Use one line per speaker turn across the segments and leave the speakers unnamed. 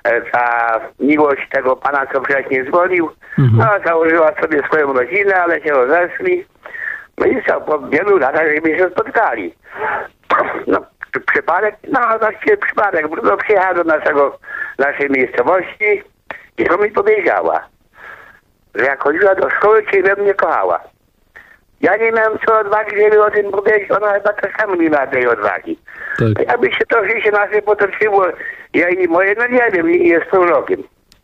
ta miłość tego pana, co wcześniej zwolił. No, założyła sobie swoją rodzinę, ale się rozeszli. No i co, po wielu latach żeśmy się spotkali. No, przypadek, no właściwie przypadek, no przyjechała do naszej miejscowości i to mi powiedziała, że jak chodziła do szkoły, czy we mnie kochała. Ja nie miałem co odwagi, żeby o tym powiedzieć, ona chyba też sam nie miała tej odwagi. Tak. Jakby się to życie nasze potoczyło, ja i moje, no nie wiem, jest pół rokiem.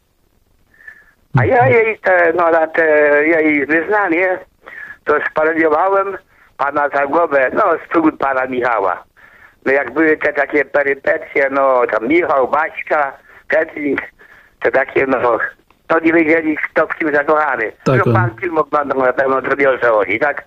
A ja jej wyznanie, to sparodiowałem pana za głowę, no z przygód pana Michała. No jak były te takie perypetie, no tam Michał, Baśka, Ketling, te takie, no nie wiedzieli, kto w kim zakochany. Tak, no pan film oglądał na pewno, to wie o co chodzi, tak?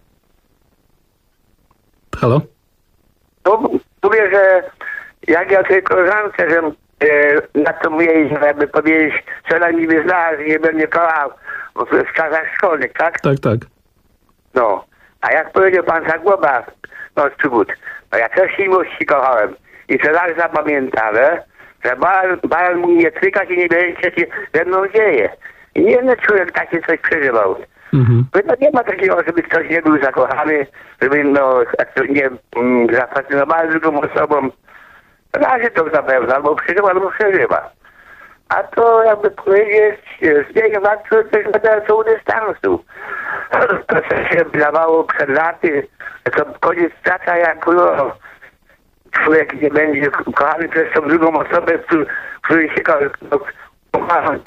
Halo?
No mówię, że jak ja tej koleżance, że na to mówię, żeby powiedzieć, co ona mi wyznała, że nie będzie kochał w czasach szkolnych, tak?
Tak, tak.
No, a jak powiedział pan Zagłoba, no z przygód, no ja też miłości kochałem i to tak zapamiętane, że baran mówi nie trykać i nie wiedzieć, co się ze mną dzieje. I nie jeden człowiek takie coś przeżywał. No nie ma takiego, żeby ktoś nie był zakochany, żeby nie zafascynowany drugą osobą. Razie to zapewne, albo przeżywa. A to jakby powiedzieć, z biegiem lat coś co u dystansu. To się wydawało przed laty, to koniec świata, jak człowiek nie będzie kochany przez tą drugą osobę, który się kocha.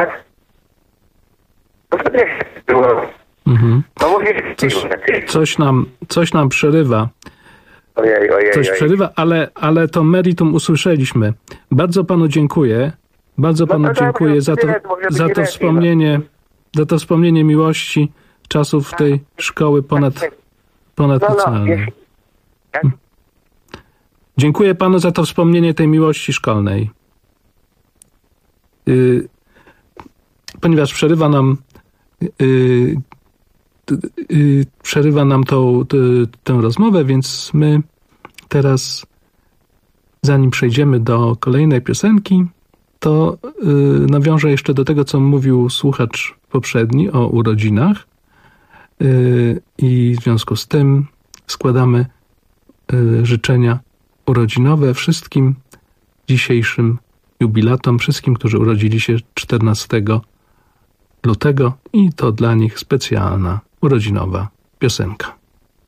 To też było.
Coś nam przerywa.
Ojej.
Coś przerywa, ale to meritum usłyszeliśmy. Bardzo panu dziękuję. Bardzo panu dziękuję za to wspomnienie miłości czasów tej szkoły ponadlicealnej. Dziękuję panu za to wspomnienie tej miłości szkolnej. Ponieważ przerywa nam tę rozmowę, więc my teraz, zanim przejdziemy do kolejnej piosenki, to nawiążę jeszcze do tego, co mówił słuchacz poprzedni o urodzinach i w związku z tym składamy życzenia urodzinowe wszystkim dzisiejszym jubilatom, wszystkim, którzy urodzili się 14 lutego i to dla nich specjalna urodzinowa piosenka.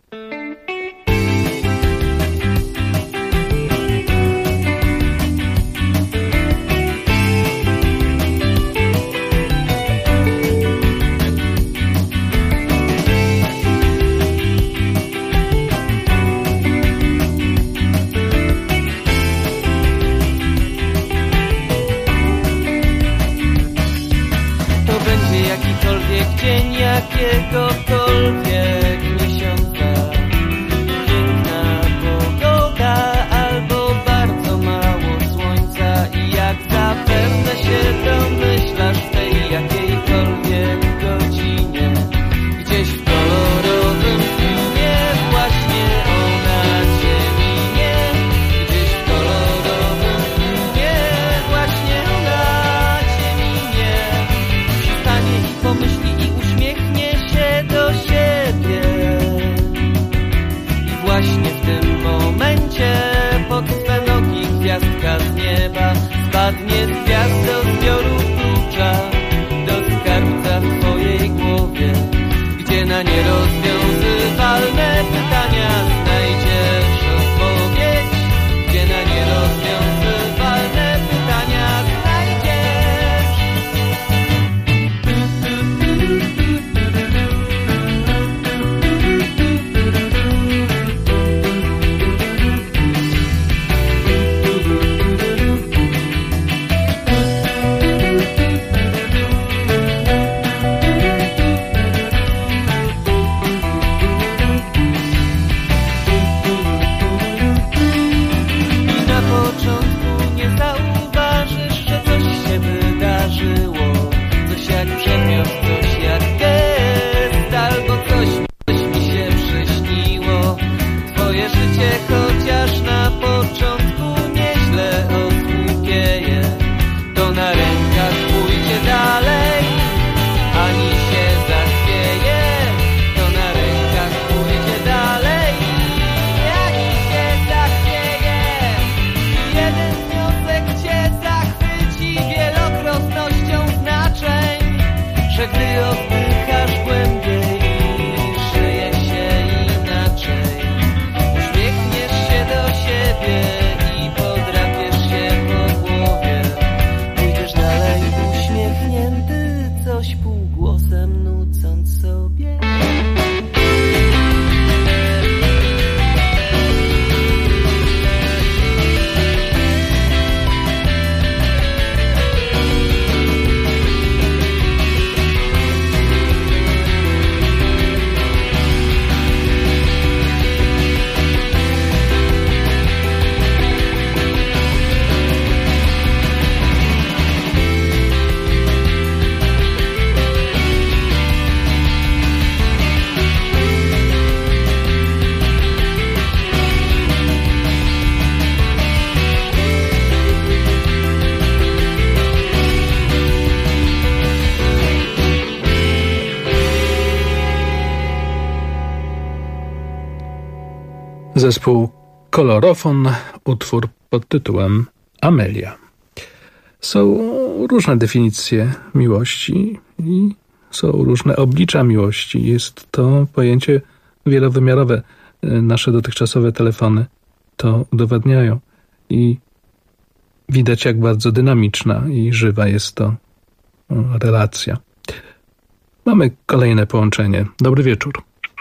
Jakiegokolwiek miesiąca, piękna pogoda albo bardzo mało słońca i jak zapewne się domyślasz w tej jakiejkolwiek godzinie, gdzieś w kolorowym filmie właśnie ona cię minie, gdzieś w kolorowym filmie właśnie ona cię minie, przystanie i pomyśli i uśmiechnie się do siebie i właśnie w tym momencie pod swe nogi gwiazdka z nieba spadnie z gwiazdozbioru klucza do skarbca w twojej głowie, gdzie na nierozwiązywalne pytania znajdziesz odpowiedź, gdzie na nierozwiązywalne pytania znajdziesz.
Zespół Kolorofon, utwór pod tytułem Amelia. Są różne definicje miłości i są różne oblicza miłości. Jest to pojęcie wielowymiarowe. Nasze dotychczasowe telefony to udowadniają i widać, jak bardzo dynamiczna i żywa jest to relacja. Mamy kolejne połączenie. Dobry wieczór.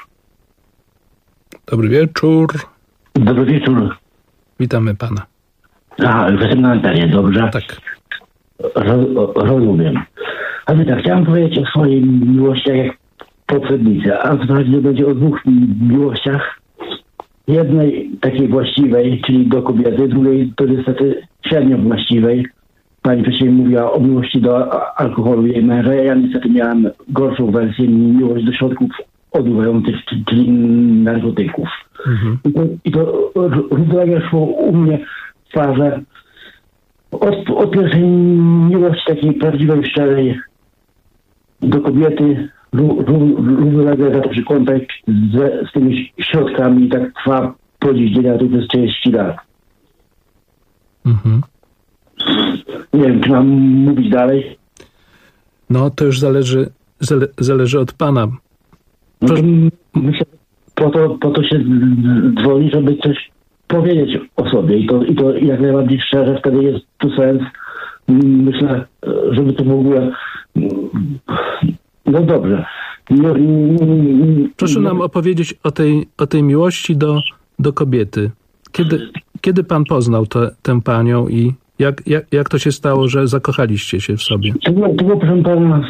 Dobry wieczór.
Dobry wieczór.
Witamy pana.
Jestem na antenie, dobrze?
Tak.
Rozumiem. Ale tak, chciałem powiedzieć o swojej miłości, jak poprzednicy. A w zasadzie będzie o dwóch miłościach. Jednej takiej właściwej, czyli do kobiety, drugiej to niestety średnio właściwej. Pani wcześniej mówiła o miłości do alkoholu jej męża. Ja niestety miałem gorszą wersję, miłość do środków oduwających, czyli narkotyków. Mhm. I to równolegle szło u mnie w parze od pierwszej miłości takiej prawdziwej, szczerej do kobiety, równolegle zaczął kontakt z tymi środkami i tak trwa po dziś dzień, a to przez 30 lat.
Mhm.
Nie wiem, czy mam mówić dalej?
No, to już zależy od pana.
No to myślę, po to się dzwoni, żeby coś powiedzieć o sobie i to jak najbardziej szczerze, wtedy jest tu sens. Myślę, żeby to w ogóle... No dobrze.
Proszę nam opowiedzieć o tej miłości do kobiety. Kiedy pan poznał tę panią i jak to się stało, że zakochaliście się w sobie?
To było proszę pana,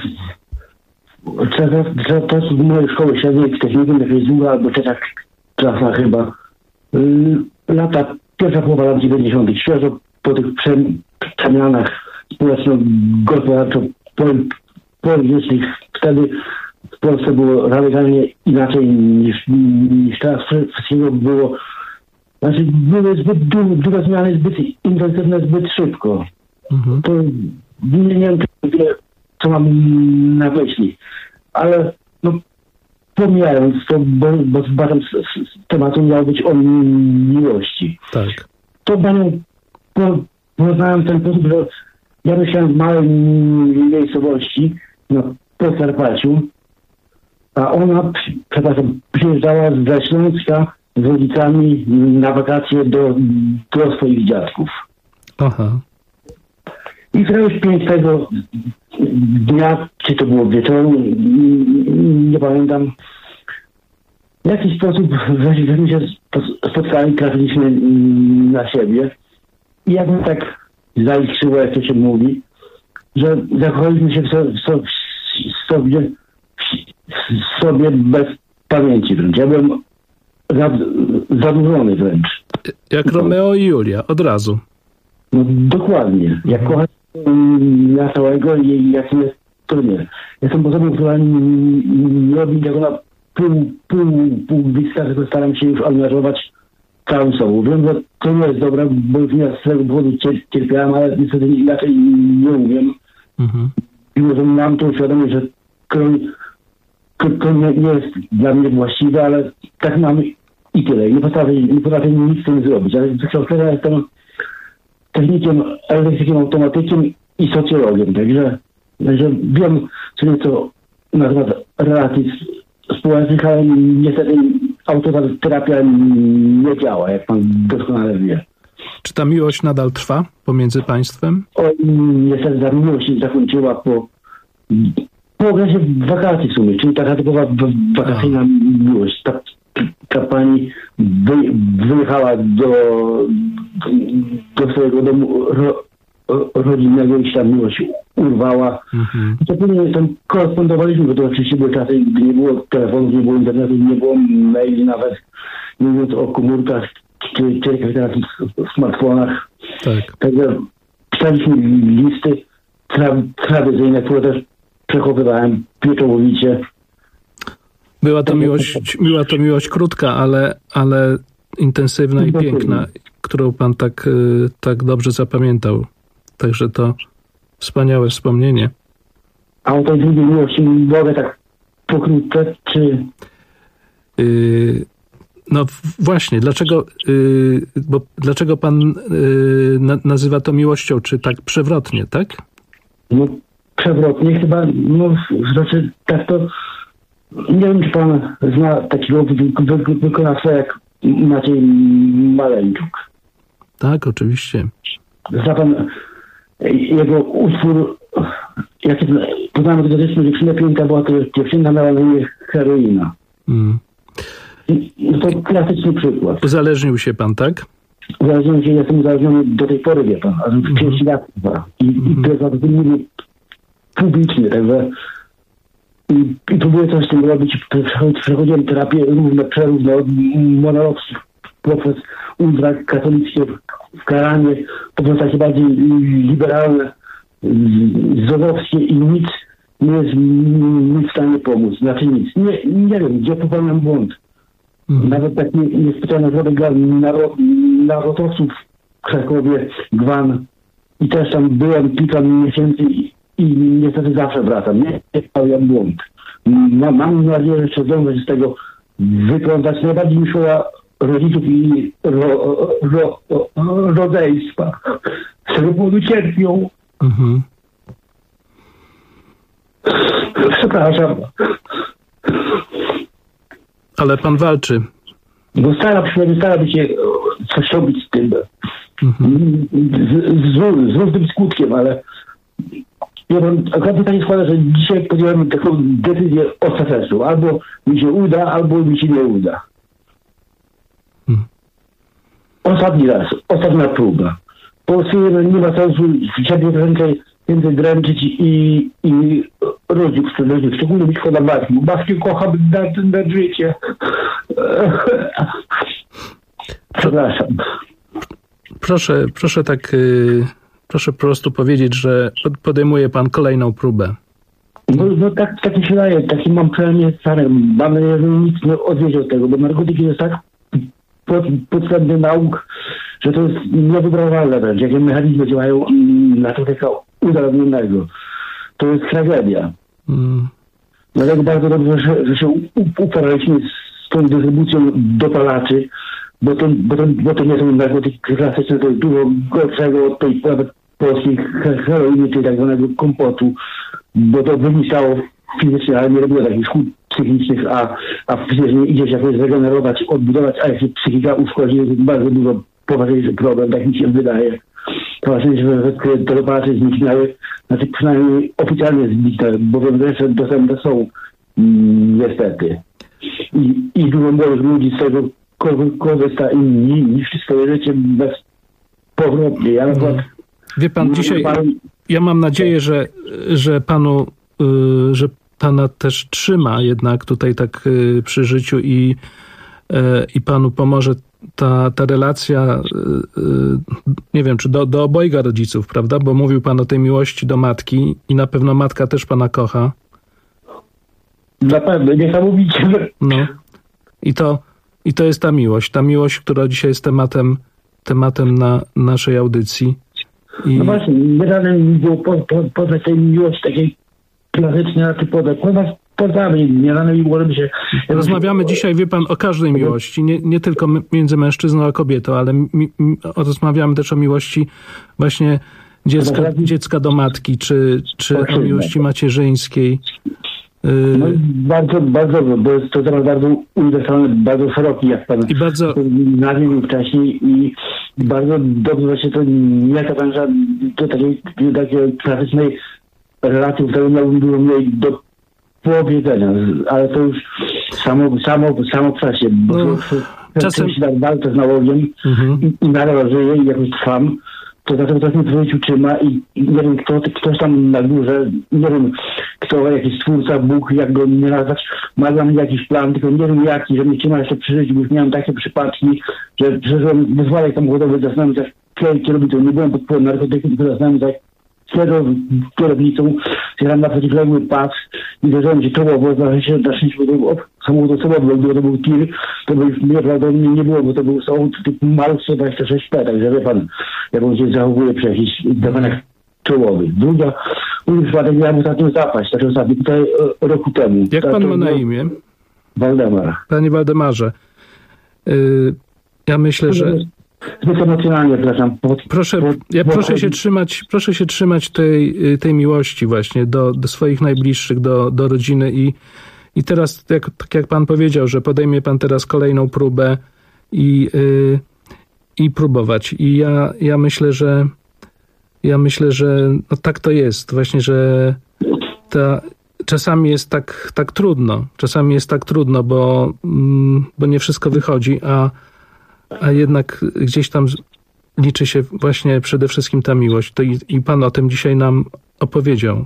czas mojej szkoły średniej w technikum, jakaś druga albo trzecia klasa chyba. Pierwsza połowa lat 90. Świeżo po tych przemianach społeczno-gospodarczo-politycznych. Wtedy w Polsce było radykalnie inaczej niż teraz. Wszystkiego było... Znaczy, były zbyt duże zmiany, zbyt intensywne, zbyt szybko. Mhm. To nie wiem, co mam na myśli. Ale no, pomijając to, bo z batem z tematu miał być o miłości.
Tak.
To panią poznałem w ten sposób, że ja myślałem w małej miejscowości na Podkarpaciu, a ona, przyjeżdżała ze Śląska z rodzicami na wakacje do swoich dziadków. Aha. I któregoś pięknego dnia, czy to było wieczorem, nie pamiętam, w jakiś sposób żeśmy się spotkali, trafiliśmy na siebie i jakby tak zaiskrzyło, jak to się mówi, że zakochaliśmy się w sobie bez pamięci wręcz. Ja byłem zadłużony wręcz.
Jak Romeo i Julia, od razu.
No dokładnie. Jak kocham ja całego i jak jest to nie. Jestem osobą, która nie robi tego na pół bliska, tylko staram się już angażować całym sobą. Wiem, że to nie jest dobre, bo już nie z tego powodu cierpiałem, ale niestety inaczej nie umiem. Mimo, że mam tą świadomość, że to nie jest dla mnie właściwe, ale tak mam i tyle. Nie potrafię nic z tym zrobić. Ale ja jestem technikiem, elektrykiem, automatykiem i socjologiem. Także wiem co nieco na temat relacji społecznych, ale niestety autoterapia nie działa, jak pan doskonale wie.
Czy ta miłość nadal trwa pomiędzy państwem?
Niestety ta miłość się zakończyła po okresie wakacji w sumie, czyli taka typowa wakacyjna miłość. Ta pani wyjechała do swojego domu rodzinnego i się ta miłość urwała. To później tam korespondowaliśmy, bo to oczywiście były czasy, gdy nie było telefonów, nie było internetu, nie było maili nawet, nie mówiąc o komórkach czy teraz w smartfonach. Tak. Także pisaliśmy listy tradycyjne, które też przechowywałem pieczołowicie.
Była to miłość krótka, ale intensywna i piękna, którą pan tak dobrze zapamiętał. Także to wspaniałe wspomnienie.
A o tej drugiej miłości mogę tak pokrótce, czy...
No właśnie, dlaczego pan nazywa to miłością, czy tak przewrotnie, tak?
No przewrotnie chyba, znaczy tak to, nie wiem, czy pan zna takiego wykonawcę jak Maciej Maleńczuk.
Tak, oczywiście.
Zna pan jego utwór, jak poznałem tego zresztą dziewczynę, piękna była to dziewczyna, miała na imię Heroina. No to klasyczny przykład.
Uzależnił się pan, tak?
Uzależniłem się, jestem uzależniony do tej pory, wie pan, a 30 lat chyba. I to jest bardzo publiczny, także i próbuję coś z tym robić. Przechodziłem terapię przeróżne od monologów poprzez ultrakatolickie wkaranie, poprzez takie bardziej liberalne, zozowskie i nic nie jest mi w stanie pomóc. Znaczy nic. Nie wiem, gdzie popełniam błąd. Nawet tak niespecjalny żadnych dla narodowców w Krakowie, Gwan i też tam byłem kilka miesięcy i niestety zawsze wracam. Nie popełniam błąd. Mam nadzieję, że jeszcze zdążę się z tego wyplątać. Najbardziej mi szkoda rodziców i rodzeństwa. Z tego powodu cierpią. Przepraszam.
Ale pan walczy.
Bo staram się coś robić z tym. Z różnym skutkiem, ale ja mam akurat pytanie składa, że dzisiaj podjąłem taką decyzję ostateczną. Albo mi się uda, albo mi się nie uda. Ostatni raz, ostatnia próba. Po prostu nie ma sensu siebie więcej dręczyć i rodzic, szczególnie mi szkoda matki, bo matki kocham na życie. Przepraszam.
Proszę proszę po prostu powiedzieć, że podejmuje pan kolejną próbę.
No tak mi się daje, taki mam przynajmniej stary. Mam nadzieję, że nikt nie odwiedzie od tego, bo narkotyki jest tak podstępny nauk, że to jest niewyobrażalne wręcz, jakie mechanizmy działają na człowieka uzależnionego. To jest tragedia. Dlatego bardzo dobrze, że się uporaliśmy z tą dystrybucją dopalaczy, bo to nie są narkotyki klasyczne, to jest dużo gorszego od tej polskiej heroiny, czyli tak zwanego kompotu, bo to wymieszało fizycznie, ale nie robiło takich szkód psychicznych, a fizycznie idzie się jakoś zregenerować, odbudować, a jak się psychika uszkodzi, to jest bardzo dużo poważniejszy problem, tak mi się wydaje. To właśnie, że te dopalacze zniknęły, znaczy przynajmniej oficjalnie zniknęły, bo jeszcze dostępne są niestety. I dużo młodych ludzi z tego korzysta i niszczy swoje życie bezpowrotnie. Ja na przykład,
wie pan, dzisiaj ja mam nadzieję, że pana też trzyma jednak tutaj tak przy życiu i panu pomoże ta relacja, nie wiem, czy do obojga rodziców, prawda? Bo mówił pan o tej miłości do matki i na pewno matka też pana kocha.
Na pewno, niesamowicie.
No. I to jest ta miłość, która dzisiaj jest tematem na naszej audycji.
No właśnie, nie dane mi było poznać tej miłości takiej klasycznej, a ty poznamy, nie dane mi było, żeby się...
Rozmawiamy dzisiaj, wie pan, o każdej miłości, nie tylko między mężczyzną a kobietą, ale rozmawiamy też o miłości właśnie dziecka do matki, czy o miłości macierzyńskiej.
No bardzo, bardzo, bo jest to temat bardzo uniwersalny, bardzo szeroki, jak pan nadmienił wcześniej i bardzo dobrze się to nie zawęża do takiej klasycznej relacji, w której miałbym dużo mniej do powiedzenia, ale to już samo przez się, bo czasem się tak walczę z nałogiem i nadal żyję i jakoś trwam. To dlatego to mnie w życiu trzyma i nie wiem, ktoś tam na górze, nie wiem, kto, jakiś stwórca, Bóg, jak go nie nazwać, ma dla mnie jakiś plan, tylko nie wiem jaki, że mnie trzyma jeszcze przy życiu, bo już miałem takie przypadki, że przeżyłem wyzwalek samochodowy, zastanąłem się, jak kierownicą, nie byłem pod wpływem narkotyków, tylko zastanąłem się, kierownicą, zjechałem na przeciwległy pas i uderzyłem się czołowo, na szczęście samochód osobowy, bo to był tir, to by już nieprawdopodobnie nie było, bo to był samochód typu Malus 126P, także wie pan, jak on się zachowuje przy jakichś dawanach czołowych. Drugi przypadek miałem ostatnio zapaść, znaczy ostatni tutaj roku temu.
Jak pan ma na imię?
Waldemar.
Panie Waldemarze, Ja myślę, że...
Zbyt emocjonalnie, przepraszam.
Proszę się trzymać tej miłości właśnie do swoich najbliższych, do rodziny i teraz, tak jak pan powiedział, że podejmie pan teraz kolejną próbę i próbować. I ja myślę, że no tak to jest właśnie, że czasami jest tak trudno. Czasami jest tak trudno, bo nie wszystko wychodzi, a jednak gdzieś tam liczy się właśnie przede wszystkim ta miłość. I pan o tym dzisiaj nam opowiedział.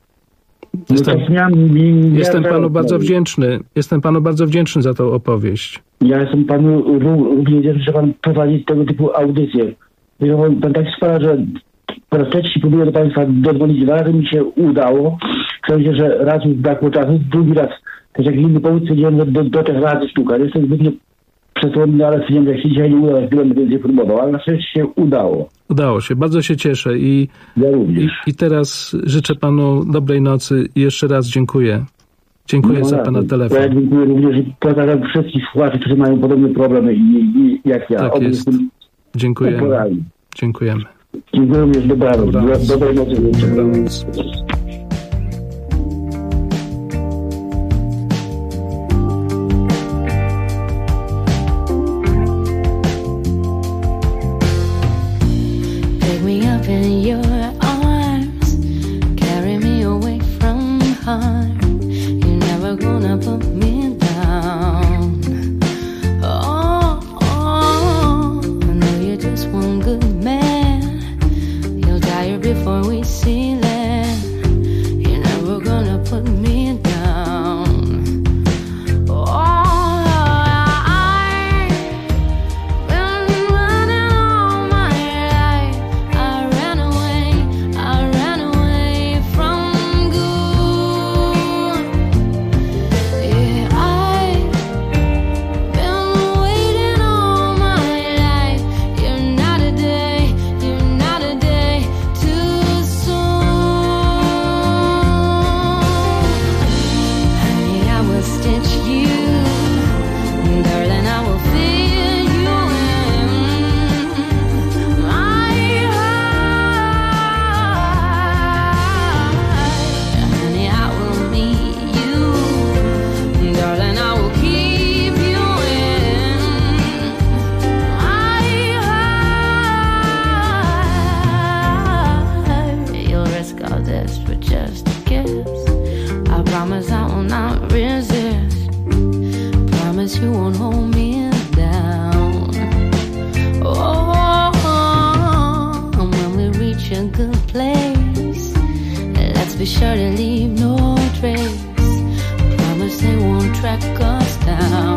Jestem panu bardzo wdzięczny. Jestem panu bardzo wdzięczny za tą opowieść.
Ja jestem panu również wdzięczny, że pan prowadzi tego typu audycje. Pan tak sprawia, że po raz trzeci próbuję do państwa dodzwonić. Dwa razy mi się udało. W sensie, że raz mi brakło czasu, drugi raz też jak inny powód stwierdziłem, że do 3 razy sztuka. Jestem zbytnio przesłonny, ale stwierdziłem, że jak się dzisiaj nie uda, będę więcej próbował, ale na szczęście się udało. Udało się, bardzo się cieszę
ja również. I teraz życzę panu dobrej nocy i jeszcze raz dziękuję. Dziękuję za pana telefon.
Ja dziękuję również i pozdrawiam wszystkich słuchaczy, którzy mają podobne problemy jak ja.
Tak jest. Dziękujemy. Dziękujemy.
Dziękuję również, dobranoc. Dobrej nocy.
Dobranoc.
In your arms, carry me away from harm. You're never gonna put me down. I know you're just one good man. You'll die here before we see land. You're never gonna put me down. You won't hold me down. And when we reach a good place, let's be sure to leave no trace. Promise they won't track us down.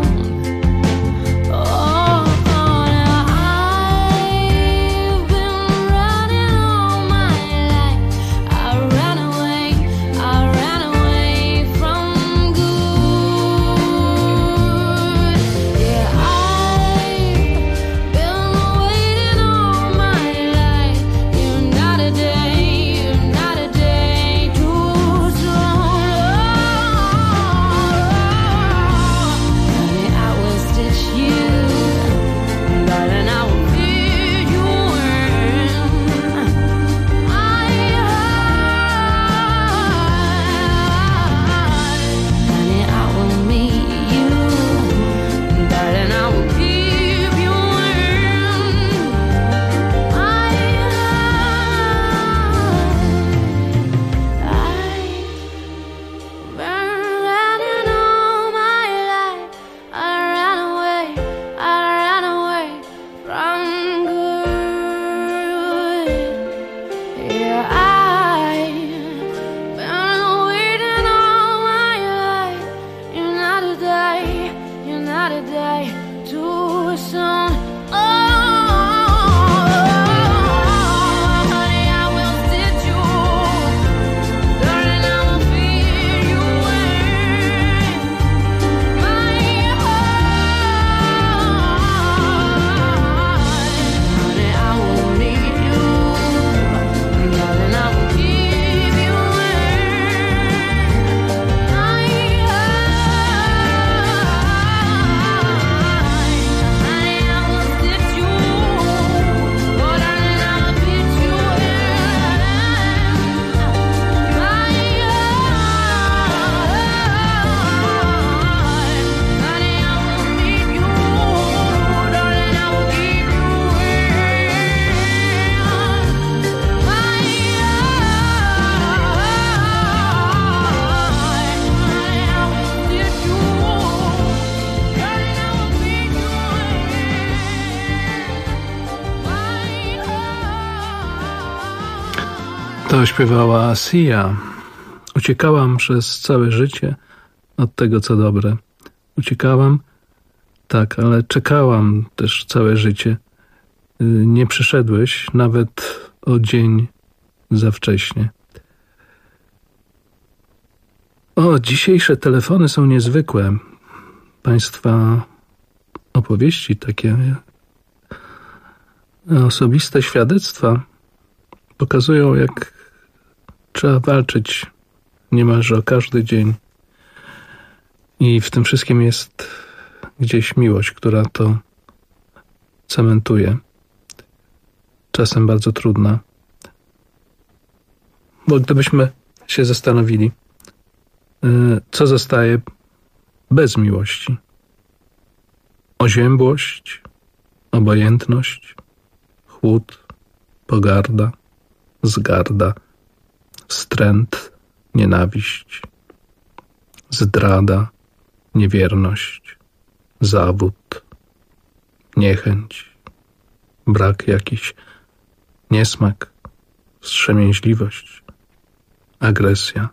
To śpiewała Sia. Uciekałam przez całe życie od tego, co dobre. Uciekałam, tak, ale czekałam też całe życie. Nie przyszedłeś nawet o dzień za wcześnie. O, dzisiejsze telefony są niezwykłe. Państwa opowieści, takie osobiste świadectwa pokazują, jak trzeba walczyć niemalże o każdy dzień. I w tym wszystkim jest gdzieś miłość, która to cementuje. Czasem bardzo trudna. Bo gdybyśmy się zastanowili, co zostaje bez miłości? Oziębłość, obojętność, chłód, pogarda, zgarda, wstręt, nienawiść, zdrada, niewierność, zawód, niechęć, brak jakiś, niesmak, wstrzemięźliwość, agresja.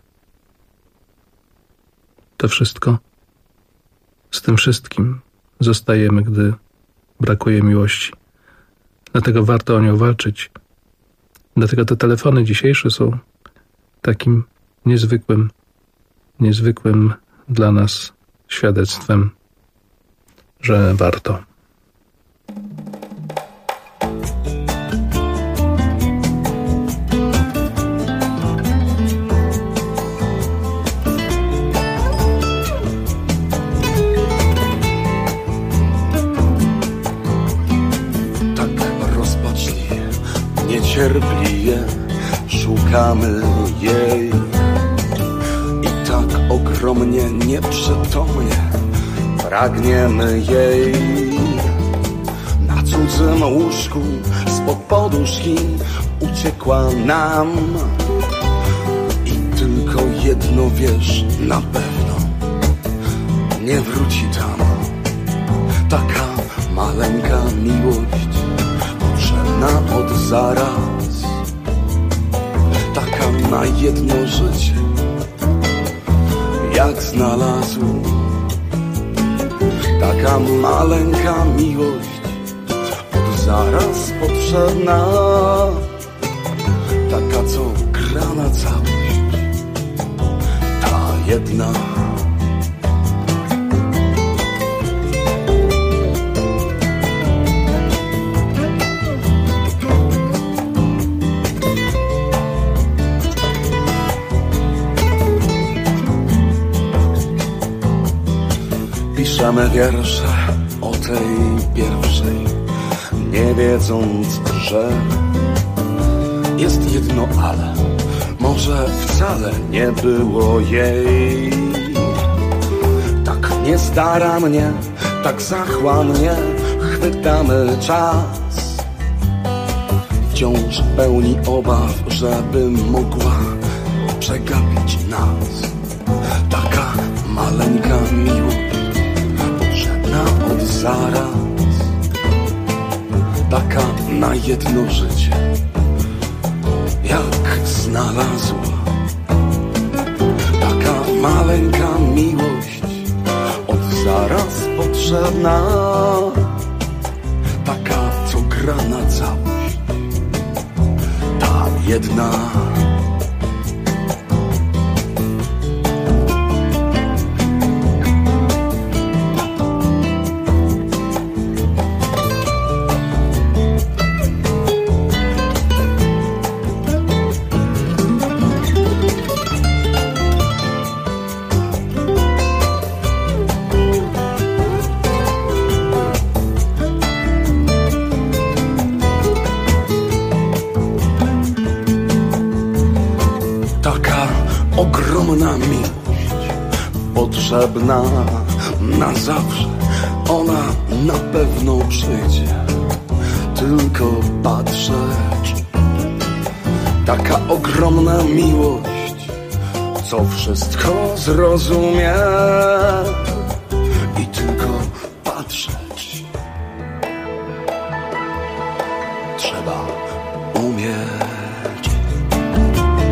To wszystko, z tym wszystkim zostajemy, gdy brakuje miłości. Dlatego warto o nią walczyć. Dlatego te telefony dzisiejsze są takim niezwykłym dla nas świadectwem, że warto.
Niecierpliwie szukamy jej i tak ogromnie, nieprzytomnie pragniemy jej. Na cudzym łóżku spod poduszki uciekła nam i tylko jedno wiesz na pewno, nie wróci tam. Taka maleńka miłość potrzebna od zaraz, taka na jedno życie, jak znalazł. Taka maleńka miłość od zaraz potrzebna, taka co gra na całość, ta jedna. Piszemy wiersze o tej pierwszej, nie wiedząc, że jest jedno ale, może wcale nie było jej. Tak niestarannie, tak zachłannie chwytamy czas, wciąż pełni obaw, żeby mogła przegapić nas. Taka maleńka miłość od zaraz, taka na jedno życie, jak znalazła. Taka maleńka miłość od zaraz potrzebna, taka co gra na całość, ta jedna. Ogromna miłość, potrzebna na zawsze, ona na pewno przyjdzie, tylko patrzeć. Taka ogromna miłość, co wszystko zrozumie i tylko patrzeć. Trzeba umieć.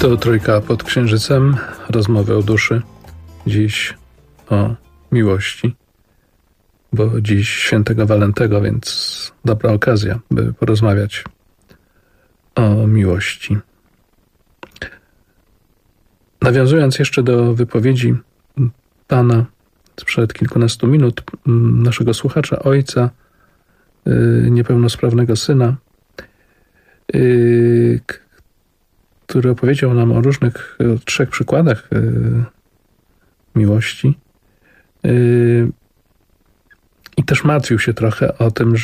To Trójka pod Księżycem, rozmowy o duszy. Dziś o miłości, bo dziś świętego Walentego, więc dobra okazja, by porozmawiać o miłości. Nawiązując jeszcze do wypowiedzi pana sprzed kilkunastu minut, naszego słuchacza, ojca niepełnosprawnego syna, który opowiedział nam o różnych, o 3 przykładach miłości i też martwił się trochę o tym,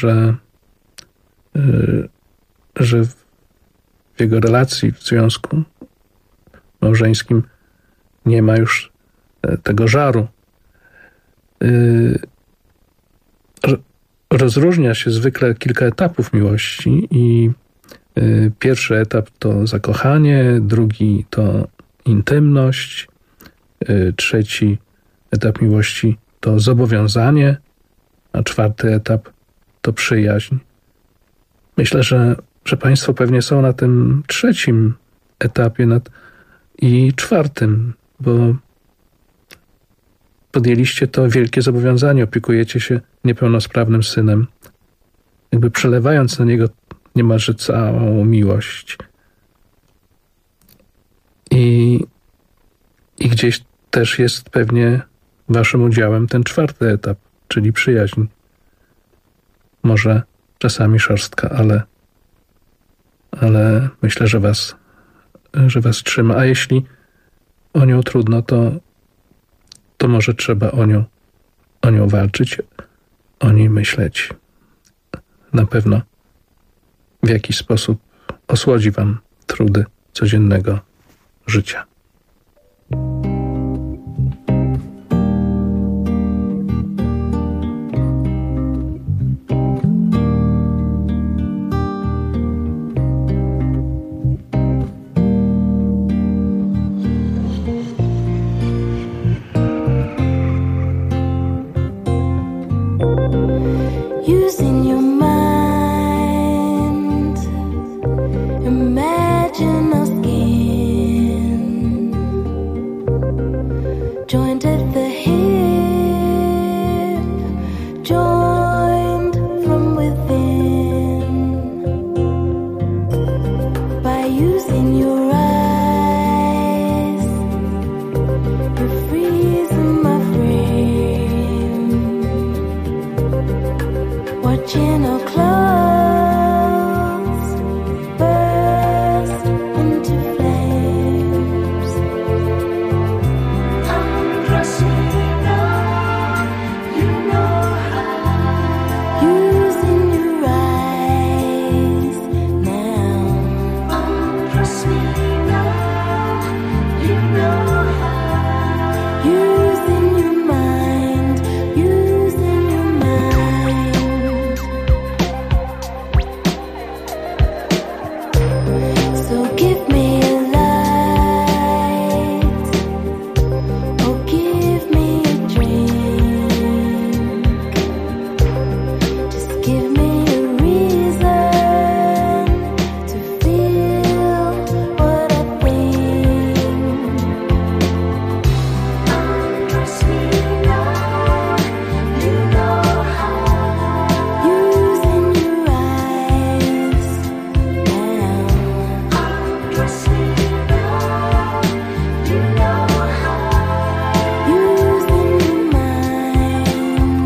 że w jego relacji, w związku małżeńskim nie ma już tego żaru. Rozróżnia się zwykle kilka etapów miłości i pierwszy etap to zakochanie, drugi to intymność, trzeci etap miłości to zobowiązanie, a 4 etap to przyjaźń. Myślę, że Państwo pewnie są na tym 3 etapie i 4, bo podjęliście to wielkie zobowiązanie, opiekujecie się niepełnosprawnym synem, jakby przelewając na niego niemalże całą miłość. I gdzieś też jest pewnie waszym udziałem ten 4 etap, czyli przyjaźń. Może czasami szorstka, ale myślę, że was trzyma. A jeśli o nią trudno, to może trzeba o nią walczyć, o niej myśleć. Na pewno w jakiś sposób osłodzi wam trudy codziennego życia.
Using your mind, imagine us again, joined at the hip, joined from within, by using your eyes, you're freezing my frame, watching our clothes burst into flames. Undress me now, you know how. Using your eyes now. Undress me now, you know how. Using your mind, using your mind. So give me a light, or give me a drink. Just give me a reason to feel what I think. Undress me now, you know how. Using your eyes now. Undress me now, you know how. Using your mind.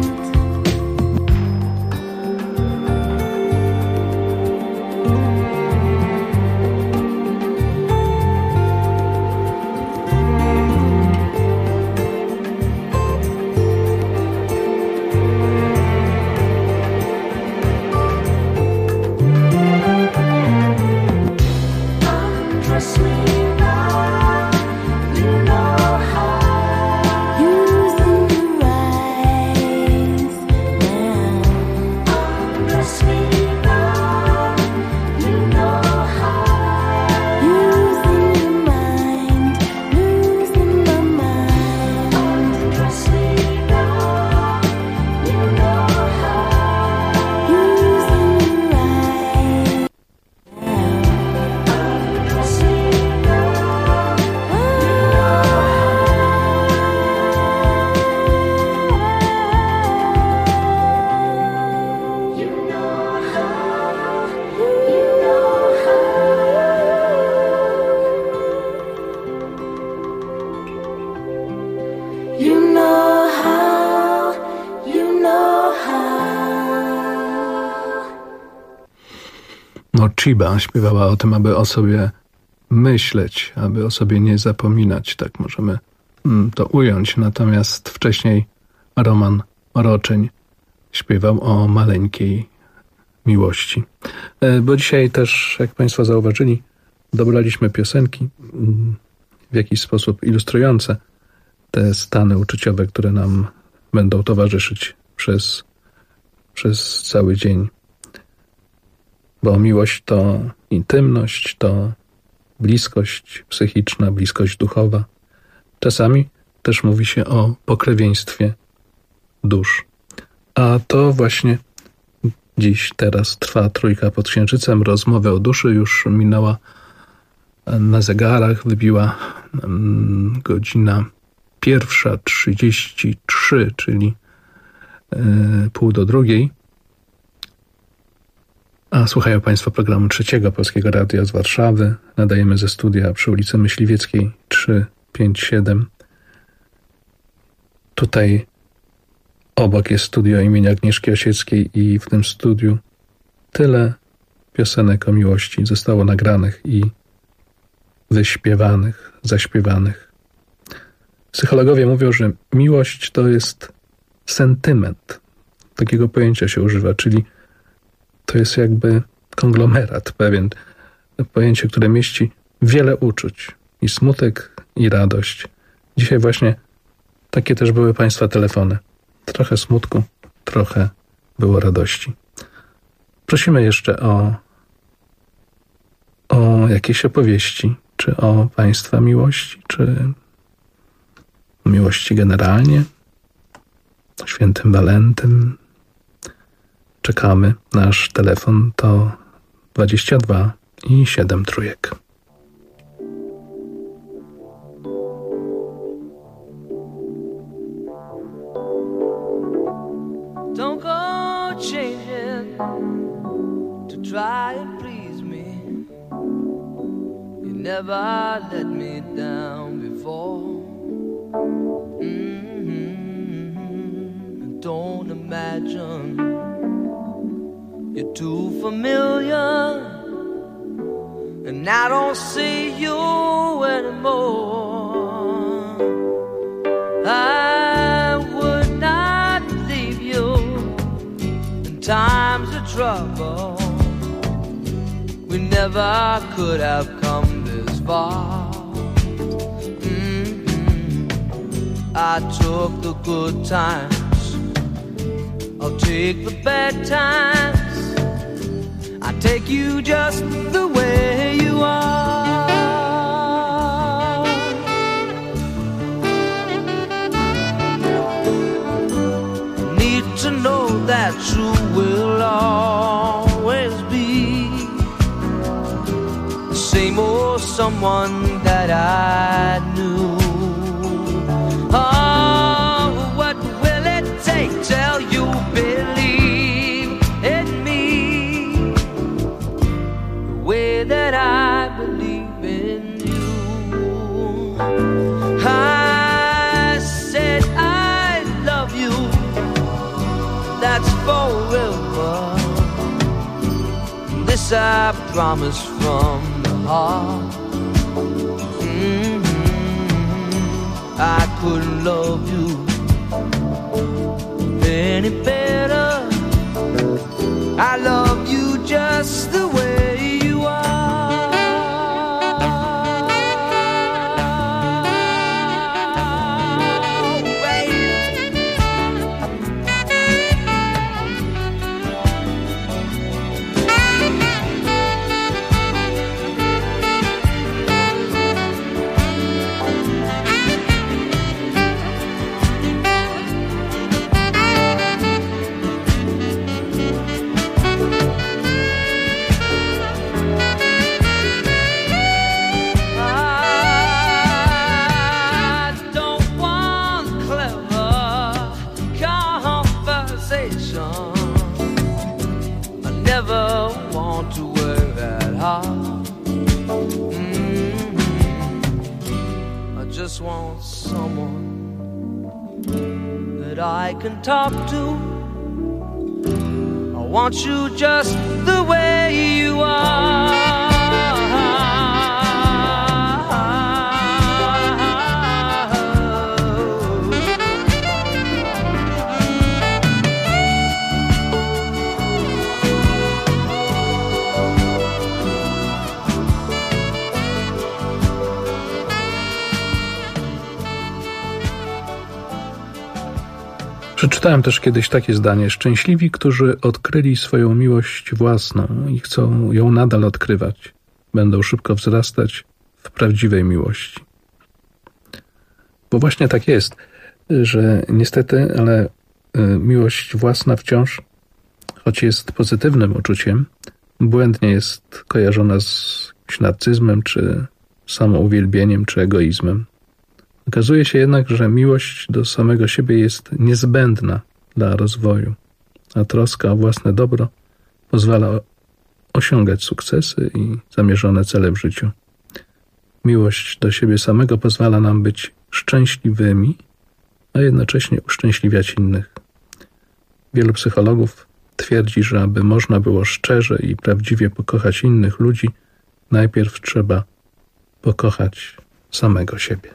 Undress me now, you know how. Using your eyes now. Undress me now, you know how. Using your mind, losing my mind. Undress me now, you know how. Using your eyes now. Undress me now,
Chiba śpiewała o tym, aby o sobie myśleć, aby o sobie nie zapominać, tak możemy to ująć. Natomiast wcześniej Roman Roczeń śpiewał o maleńkiej miłości. Bo dzisiaj też, jak Państwo zauważyli, dobraliśmy piosenki w jakiś sposób ilustrujące te stany uczuciowe, które nam będą towarzyszyć przez cały dzień. Bo miłość to intymność, to bliskość psychiczna, bliskość duchowa. Czasami też mówi się o pokrewieństwie dusz. A to właśnie dziś, teraz trwa Trójka pod Księżycem. Rozmowy o duszy już minęła na zegarach, wybiła godzina 1:33, czyli 1:30. A słuchają Państwo programu Trzeciego Polskiego Radia z Warszawy. Nadajemy ze studia przy ulicy Myśliwieckiej 357. Tutaj obok jest studio imienia Agnieszki Osieckiej i w tym studiu tyle piosenek o miłości zostało nagranych i wyśpiewanych, zaśpiewanych. Psychologowie mówią, że miłość to jest sentyment. Takiego pojęcia się używa, czyli to jest jakby konglomerat pewien. Pojęcie, które mieści wiele uczuć. I smutek, i radość. Dzisiaj właśnie takie też były Państwa telefony. Trochę smutku, trochę było radości. Prosimy jeszcze o jakieś opowieści, czy o Państwa miłości, czy o miłości generalnie, o Świętym Walentym. Czekamy. Nasz telefon to 22 i 7 trójek.
Don't go changing to try and please me. You never let me down before. Don't imagine you're too familiar, and I don't see you anymore. I would not leave you in times of trouble. We never could have come this far. I took the good times, I'll take the bad times. I take you just the way you are. Need to know that you will always be the same old someone that I knew. Oh, what will it take till you believe in me the way that I believe in you? I said I love you, that's forever. This I promise from the heart. I couldn't love you any better. I love you just the way you are. Just want someone that I can talk to. I want you just the way you are.
Przeczytałem też kiedyś takie zdanie: szczęśliwi, którzy odkryli swoją miłość własną i chcą ją nadal odkrywać, będą szybko wzrastać w prawdziwej miłości. Bo właśnie tak jest, że niestety, ale miłość własna wciąż, choć jest pozytywnym uczuciem, błędnie jest kojarzona z narcyzmem, czy samouwielbieniem, czy egoizmem. Okazuje się jednak, że miłość do samego siebie jest niezbędna dla rozwoju, a troska o własne dobro pozwala osiągać sukcesy i zamierzone cele w życiu. Miłość do siebie samego pozwala nam być szczęśliwymi, a jednocześnie uszczęśliwiać innych. Wielu psychologów twierdzi, że aby można było szczerze i prawdziwie pokochać innych ludzi, najpierw trzeba pokochać samego siebie.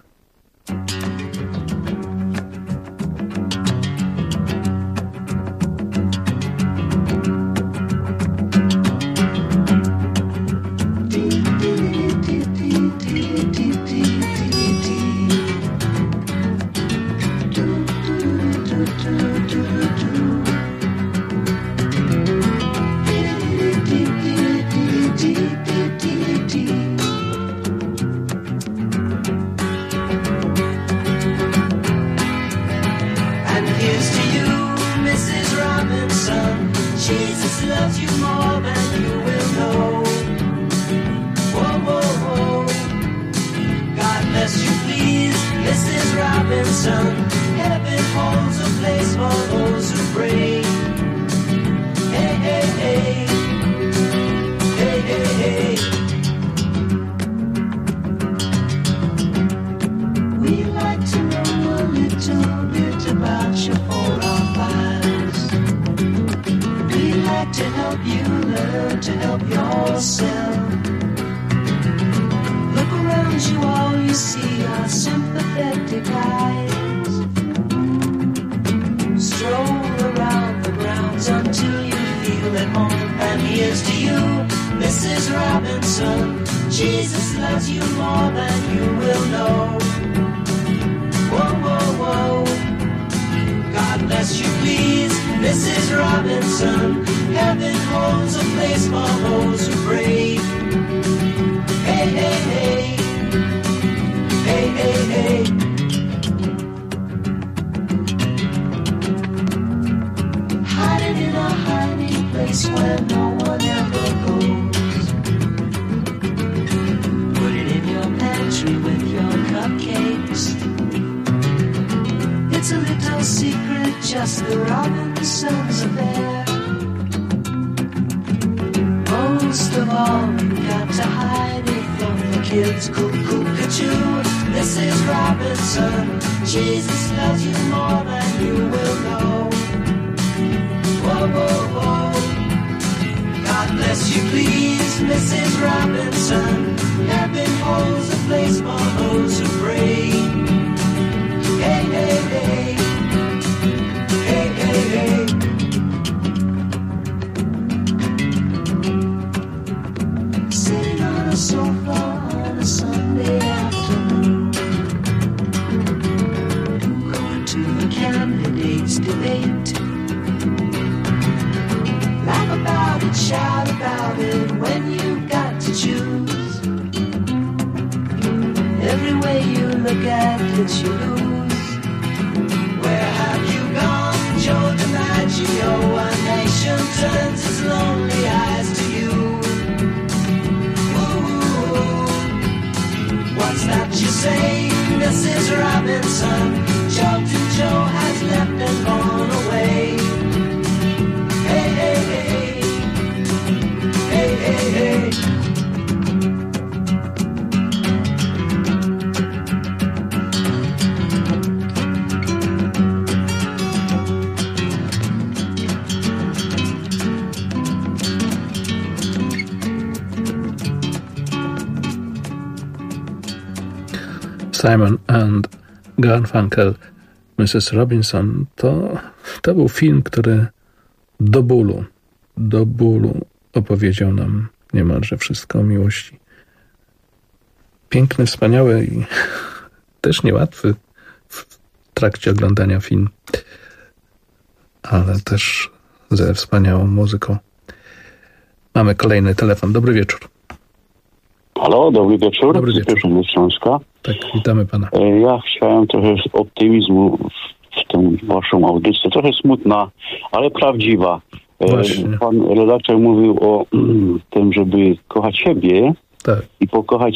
Simon and Garfunkel, Mrs. Robinson, to był film, który do bólu opowiedział nam niemalże wszystko o miłości. Piękny, wspaniały i też niełatwy w trakcie oglądania film, ale też ze wspaniałą muzyką. Mamy kolejny telefon. Dobry wieczór.
Halo, dobry wieczór.
Dobry wieczór.
Z Śląska.
Tak, witamy pana.
Ja chciałem trochę optymizmu w tę waszą audycję. Trochę smutna, ale prawdziwa.
Właśnie.
Pan redaktor mówił o tym, żeby kochać siebie,
Tak.
i pokochać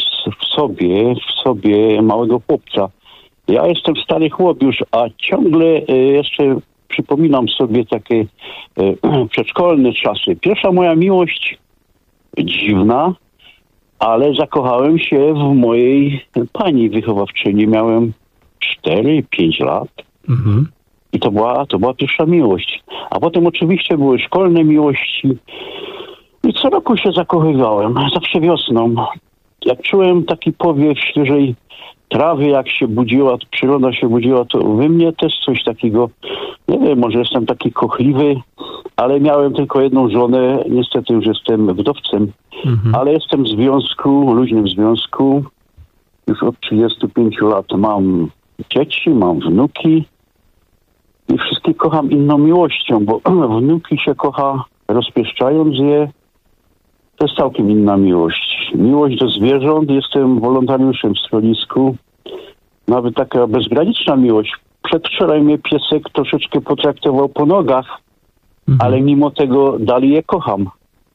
w sobie małego chłopca. Ja jestem stary chłop już, a ciągle jeszcze przypominam sobie takie przedszkolne czasy. Pierwsza moja miłość dziwna, ale zakochałem się w mojej pani wychowawczyni. Miałem 4-5 lat.
Mhm.
I to była pierwsza miłość. A potem oczywiście były szkolne miłości. I co roku się zakochywałem. Zawsze wiosną. Jak czułem taki powiew świeżej trawy, jak się budziła, przyroda się budziła, to we mnie też coś takiego, nie wiem, może jestem taki kochliwy, ale miałem tylko jedną żonę. Niestety już jestem wdowcem. Ale jestem w związku, luźnym związku. Już od 35 lat mam dzieci, mam wnuki. I wszystkich kocham inną miłością, bo wnuki się kocha rozpieszczając je. To jest całkiem inna miłość. Miłość do zwierząt. Jestem wolontariuszem w schronisku. Nawet taka bezgraniczna miłość. Przedwczoraj mnie piesek troszeczkę potraktował po nogach, ale mimo tego dalej je kocham.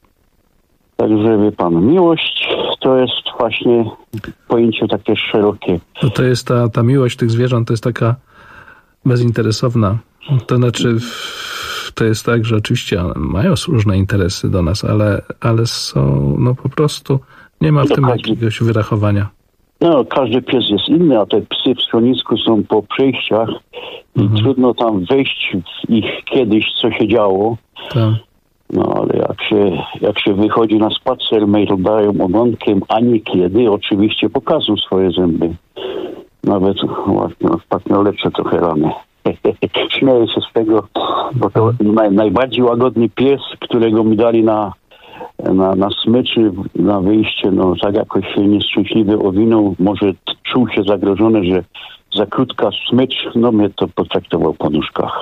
Także wie pan, miłość to jest właśnie pojęcie takie szerokie.
No to jest ta miłość tych zwierząt, to jest taka bezinteresowna. To znaczy, to jest tak, że oczywiście one mają różne interesy do nas, ale są, no po prostu nie ma w tym jakiegoś wyrachowania.
No, każdy pies jest inny, a te psy w schronisku są po przejściach i trudno tam wejść w ich kiedyś, co się działo.
Tak.
No, ale jak się wychodzi na spacer, dają ogonkiem, a niekiedy oczywiście pokazują swoje zęby. Nawet właśnie ostatnio leczę trochę rany. Śmieję się z tego, bo to najbardziej łagodny pies, którego mi dali na smyczy, na wyjście, no tak jakoś się nieszczęśliwie owinął, może czuł się zagrożony, że za krótka smycz, no mnie to potraktował po nóżkach.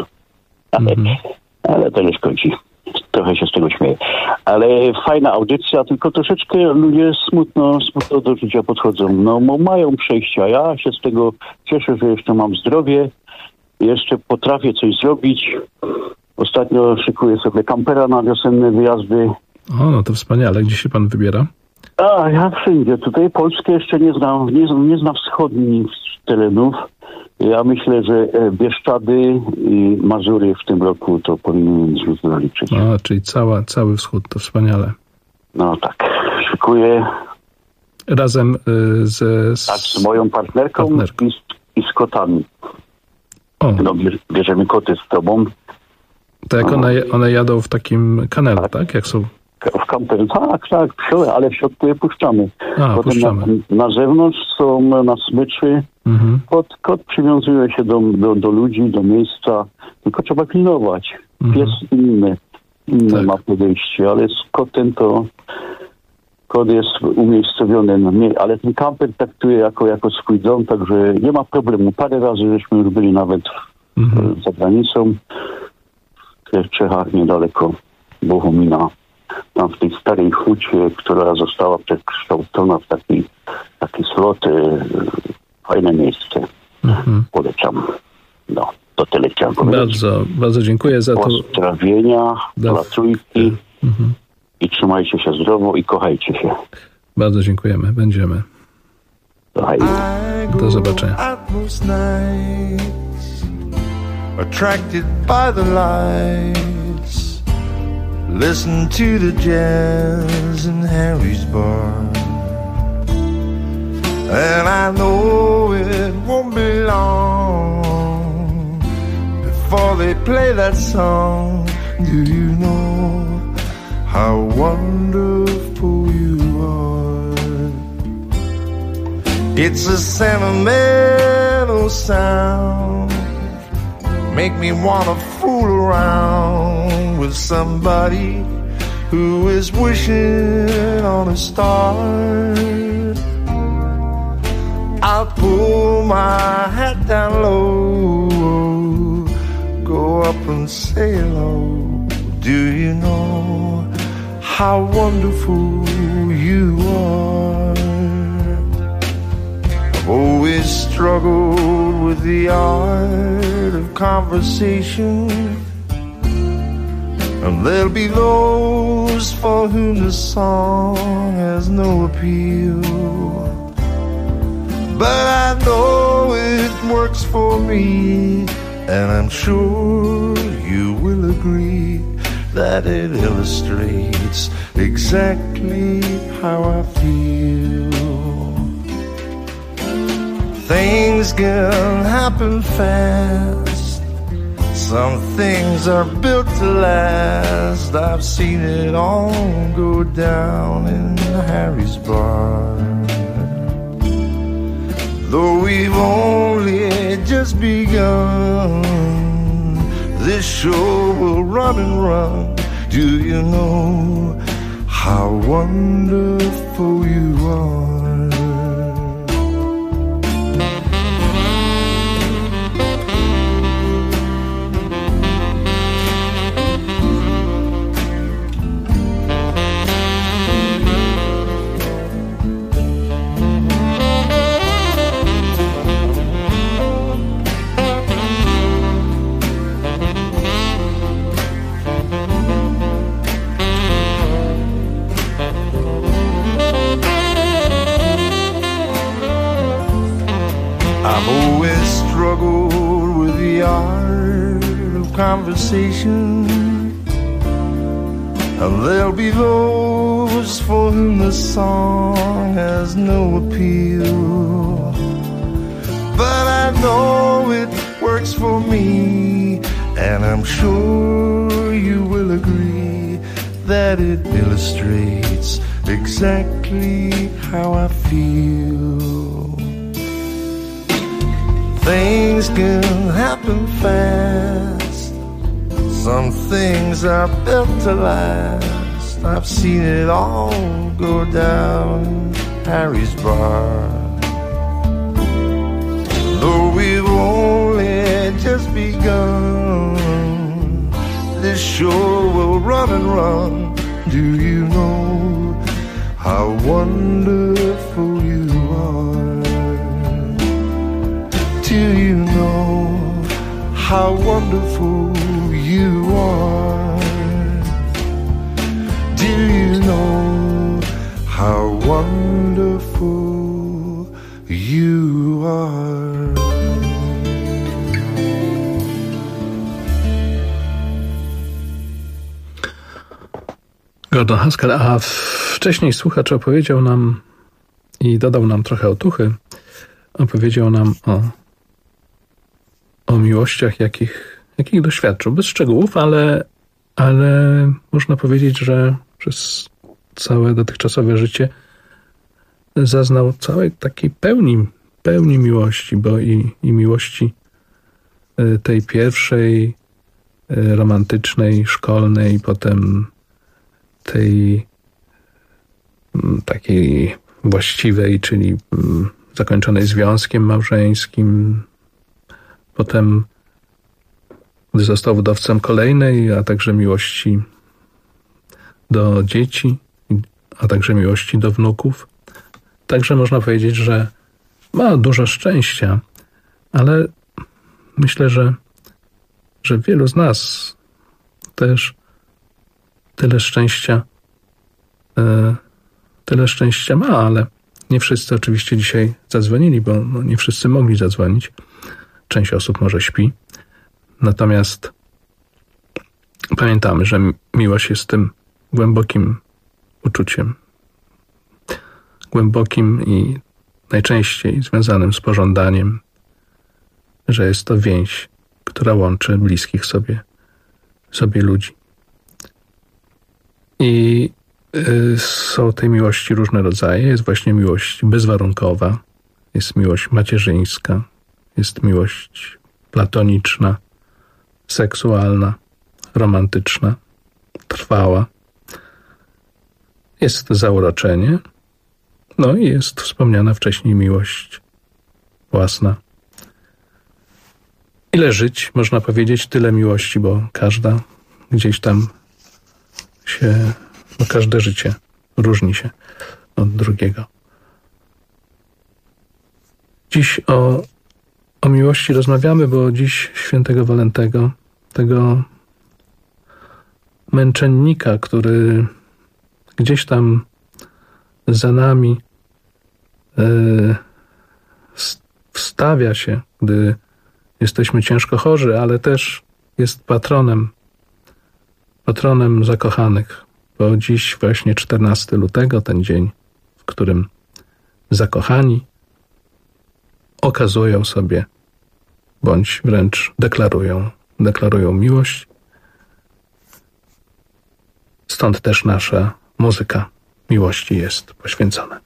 Ale to nie szkodzi. Trochę się z tego śmieję. Ale fajna audycja, tylko troszeczkę ludzie smutno do życia podchodzą. No mają przejścia. Ja się z tego cieszę, że jeszcze mam zdrowie. Jeszcze potrafię coś zrobić. Ostatnio szykuję sobie kampera na wiosenne wyjazdy.
O, no to wspaniale. Gdzie się pan wybiera?
A, ja wszędzie. Tutaj Polskę jeszcze nie znam wschodnich terenów. Ja myślę, że Bieszczady i Mazury w tym roku to powinien już zaliczyć.
A, czyli cały wschód, to wspaniale.
No tak, szykuję.
Razem
z moją partnerką. I z kotami.
O.
No, bierzemy koty z tobą.
To jak one jadą w takim kanale, tak? Jak są?
W kamperze, tak, ale w środku je puszczamy. Potem
puszczamy.
Na zewnątrz są na smyczy. Kot przywiązuje się do ludzi, do miejsca. Tylko trzeba pilnować. Pies inny tak. Ma podejście, ale z kotem to kot jest umiejscowiony, ale ten kamper traktuje jako swój dom, także nie ma problemu. Parę razy żeśmy już byli nawet za granicą. W Czechach niedaleko Bohumina. Tam w tej starej hucie, która została przekształcona w taki slot, fajne miejsce. Polecam. No, to tyle chciałem powiedzieć.
Bardzo dziękuję za to.
Pozdrowienia dla trójki i trzymajcie się zdrowo i kochajcie się.
Bardzo dziękujemy. Będziemy. Do zobaczenia.
Attracted by the lights, listen to the jazz in Harry's bar, and I know it won't be long before they play that song. Do you know how wonderful you are? It's a sentimental sound. Make me wanna fool around with somebody who is wishing on a star. I'll pull my hat down low, go up and say hello. Do you know how wonderful you are? I've always struggled with the art of conversation, and there'll be those for whom the song has no appeal. But I know it works for me, and I'm sure you will agree that it illustrates exactly how I feel. Things can happen fast. Some things are built to last. I've seen it all go down in Harry's bar. Though we've only just begun, this show will run and run. Do you know how wonderful you are? I've always struggled with the art of conversation, and there'll be those for whom the song has no appeal. But I know it works for me, and I'm sure you will agree that it illustrates exactly how I feel. Things can happen fast. Some things are built to last. I've seen it all go down Harry's bar. Though we've only just begun, this show will run and run. Do you know how wonderful you are? Do you know how wonderful you are? Do you know how wonderful you are?
Gordon Haskell, a wcześniej słuchacz opowiedział nam i dodał nam trochę otuchy. Opowiedział nam o miłościach, jakich doświadczył. Bez szczegółów, ale można powiedzieć, że przez całe dotychczasowe życie zaznał całej takiej pełni miłości, bo i miłości tej pierwszej, romantycznej, szkolnej, potem tej takiej właściwej, czyli zakończonej związkiem małżeńskim, potem gdy został wdowcem kolejnej, a także miłości do dzieci, a także miłości do wnuków. Także można powiedzieć, że ma dużo szczęścia, ale myślę, że wielu z nas też tyle szczęścia ma, ale nie wszyscy oczywiście dzisiaj zadzwonili, bo nie wszyscy mogli zadzwonić. Część osób może śpi. Natomiast pamiętamy, że miłość jest tym głębokim uczuciem. Głębokim i najczęściej związanym z pożądaniem, że jest to więź, która łączy bliskich sobie ludzi. I są tej miłości różne rodzaje. Jest właśnie miłość bezwarunkowa. jest miłość macierzyńska, jest miłość platoniczna, seksualna, romantyczna, trwała. Jest zauroczenie, no i jest wspomniana wcześniej miłość własna. Ile żyć, można powiedzieć, tyle miłości, bo każda gdzieś tam się, bo każde życie różni się od drugiego. Dziś o miłości rozmawiamy, bo dziś świętego Walentego, tego męczennika, który gdzieś tam za nami wstawia się, gdy jesteśmy ciężko chorzy, ale też jest patronem zakochanych. Bo dziś właśnie 14 lutego, ten dzień, w którym zakochani okazują sobie, bądź wręcz deklarują miłość. Stąd też nasza muzyka miłości jest poświęcona.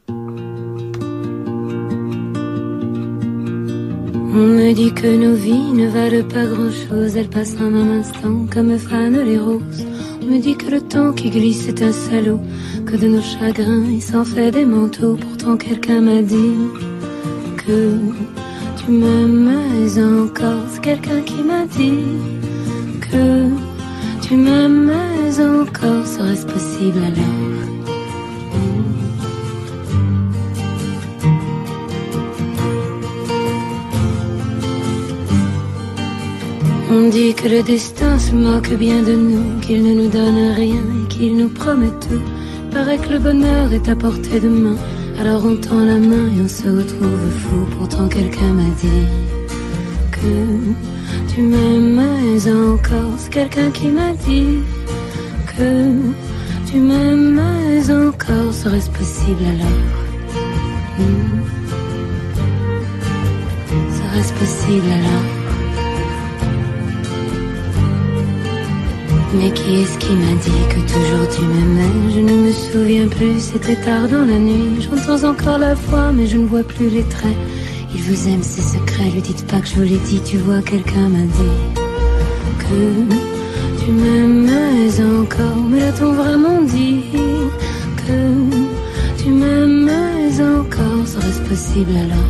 On me dit que nos vies ne valent pas grand-chose, elles passent en un instant comme fanent les roses. On me dit que le temps qui glisse est un salaud, que de nos chagrins il s'en fait des manteaux. Pourtant quelqu'un m'a dit que tu m'aimes encore. C'est quelqu'un qui m'a dit que tu m'aimes encore. Serait-ce possible alors? On dit que le destin se moque bien de nous, qu'il ne nous donne rien et qu'il nous promet tout. Paraît que le bonheur est à portée de main, alors on tend la main et on se retrouve fou. Pourtant quelqu'un m'a dit que tu m'aimes encore. C'est quelqu'un qui m'a dit que tu m'aimes encore. Serait-ce possible alors? Serait-ce possible alors? Mais qui est-ce qui m'a dit que toujours tu m'aimais? Je ne me souviens plus, c'était tard dans la nuit. J'entends encore la voix, mais je ne vois plus les traits. Il vous aime, c'est secret, lui dites pas que je vous l'ai dit. Tu vois, quelqu'un m'a dit que tu m'aimais encore. Mais l'a-t-on vraiment dit que tu m'aimais encore? Serait-ce possible alors?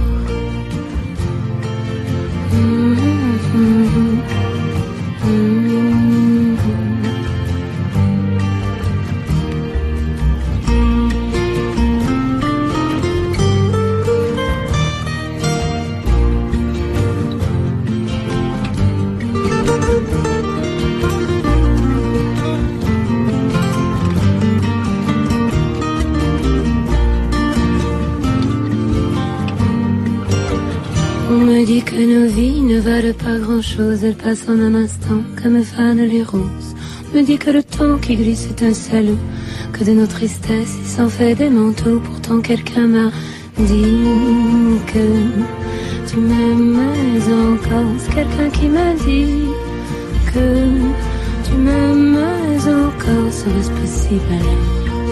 On me dit que nos vies ne valent pas grand-chose, elles passent en un instant comme fanent les roses. On me dit que le temps qui glisse est un salaud, que de nos tristesses il s'en fait des manteaux. Pourtant quelqu'un m'a dit que tu m'aimes encore. C'est quelqu'un qui m'a dit que tu m'aimes encore. Serait-ce possible alors?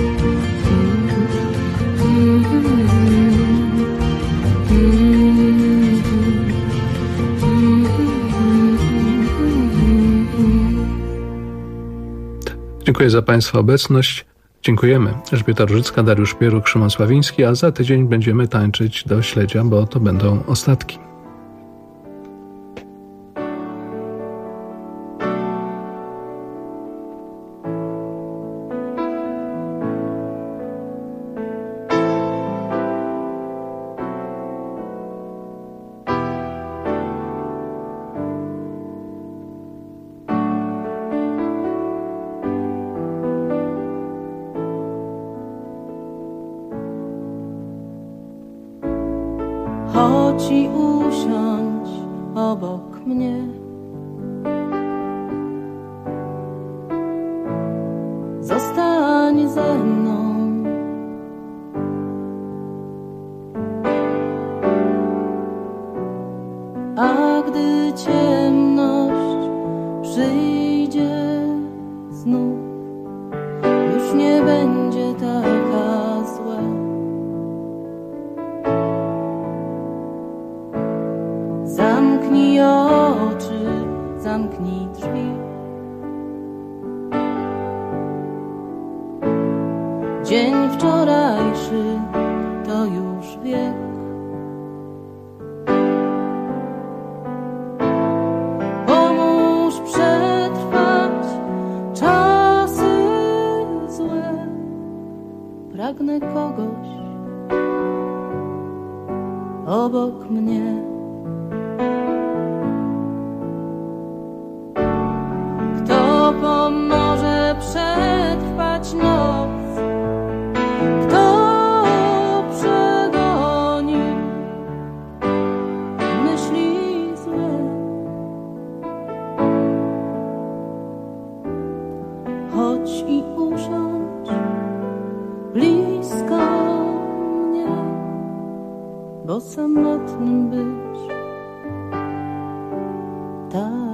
Dziękuję za Państwa obecność. Dziękujemy. Elżbieta Różycka, Dariusz Pieruk, Szymon Sławiński, a za tydzień będziemy tańczyć do śledzia, bo to będą ostatki.
Chodź i usiądź obok mnie. Zostań ze mną. A gdy ciemność przyjdzie znów, już nie będzie taka zła. Zamknij oczy, zamknij drzwi. Dzień wczorajszy to już wiek. Pomóż przetrwać czasy złe. Pragnę kogoś obok mnie. Kto pomoże przetrwać noc? Kto przegoni myśli złe? Chodź i usiądź blisko mnie, bo samotnym być tak